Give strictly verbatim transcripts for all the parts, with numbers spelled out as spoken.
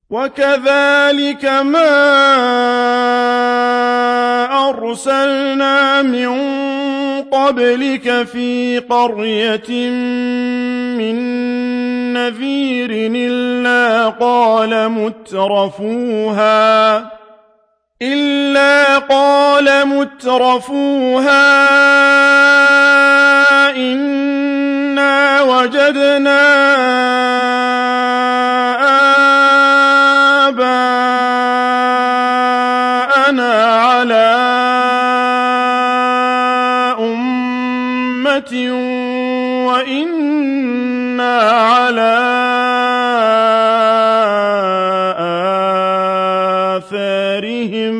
وكذلك ما أرسلنا من قبلك في قرية من نذير إلا قال مترفوها إلا قال مترفوها إنا وجدنا آباءنا على أمة وإنا على آثارهم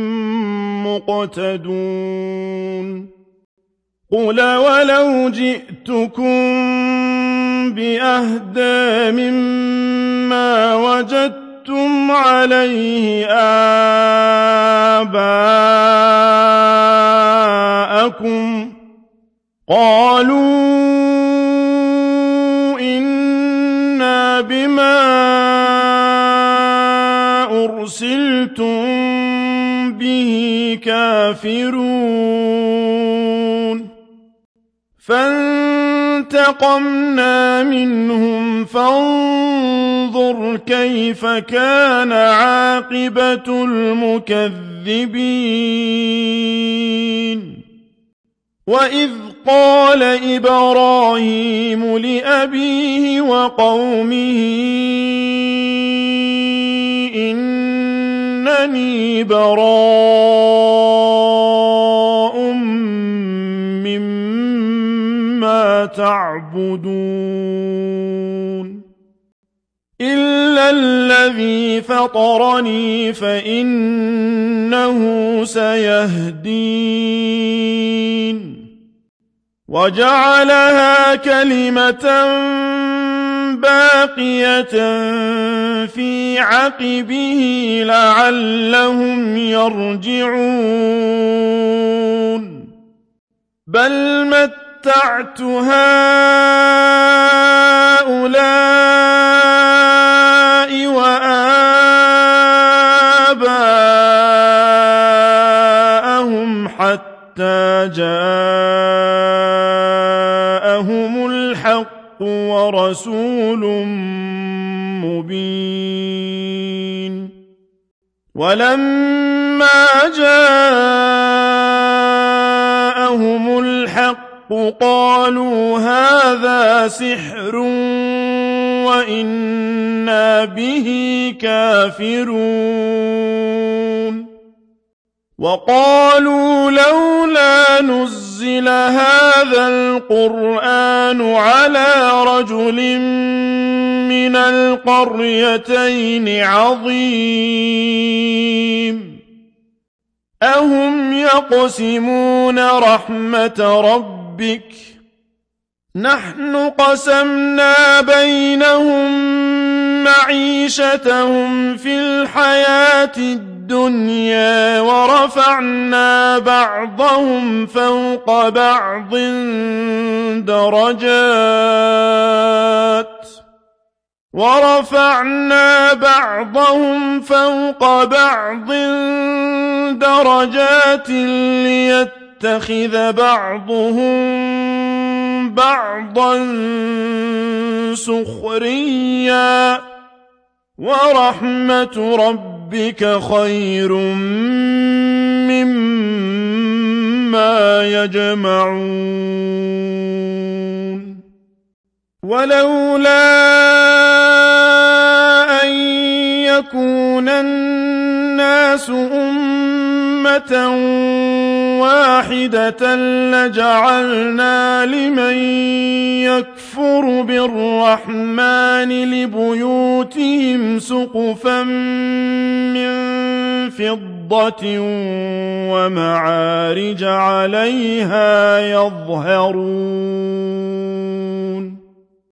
مقتدون قل ولو جئتكم بأهدى مما وجدتم عليه آباءكم قالوا إنا بما أرسلتم به كافرون فانتقمنا منهم فانظر كيف كان عاقبة المكذبين وإذ قال إبراهيم لأبيه وقومه إنني براء مما تعبدون إلا الذي فطرني فإنه سيهدين وجعلها كلمة باقية في عقبه لعلهم يرجعون بل متعت هؤلاء وآباءهم حتى جاءهم الحق ورسول مبين ولما جاءهم الحق قالوا هذا سحر وإنا به كافرون وقالوا لولا نزل هذا القرآن على رجل من القريتين عظيم أهم يقسمون رحمة ربك نحن قسمنا بينهم معيشتهم في الحياة الدنيا ورفعنا بعضهم فوق بعض درجات ورفعنا بعضهم فوق بعض درجات ليتخذ بعضهم بعضا سخريا ورحمة ربك خير مما يجمعون ولولا أن يكون الناس أمة واحدة لجعلنا لمن يكفر بالرحمن لبيوتهم سقفا من فضة ومعارج عليها يظهرون